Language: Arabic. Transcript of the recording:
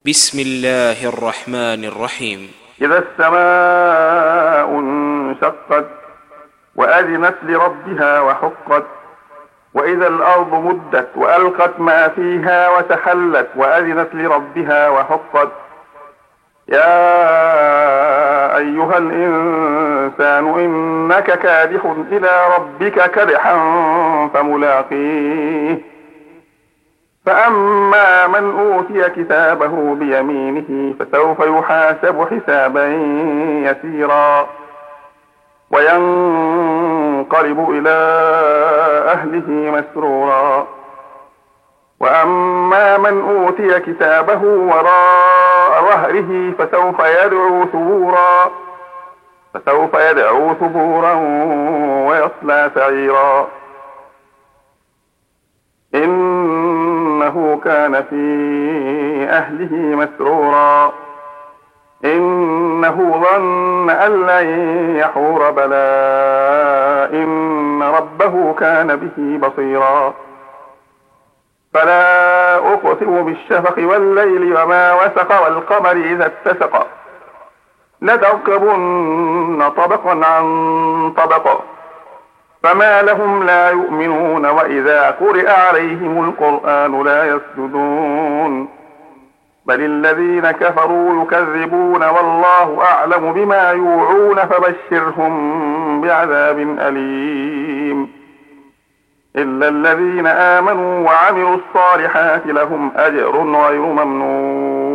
بسم الله الرحمن الرحيم. إذا السماء انشقت وأذنت لربها وحقت وإذا الأرض مدت وألقت ما فيها وتحلت وأذنت لربها وحقت يا أيها الإنسان إنك كادح إلى ربك كدحا فملاقيه فأما من أوتي كتابه بيمينه فسوف يحاسب حسابا يسيرا وينقلب إلى أهله مسرورا وأما من أوتي كتابه وراء ظهره فسوف يدعو ثبورا ويصلى سعيرا إنه كان في أهله مسرورا إنه ظن أن لن يحور بلى إن ربه كان به بصيرا فلا أقسم بالشفق والليل وما وسق والقمر إذا اتسق لتركبن طبقا عن طبق فما لهم لا يؤمنون وإذا قرئ عليهم القرآن لا يسجدون بل الذين كفروا يكذبون والله أعلم بما يوعون فبشرهم بعذاب أليم إلا الذين آمنوا وعملوا الصالحات لهم أجر غير ممنون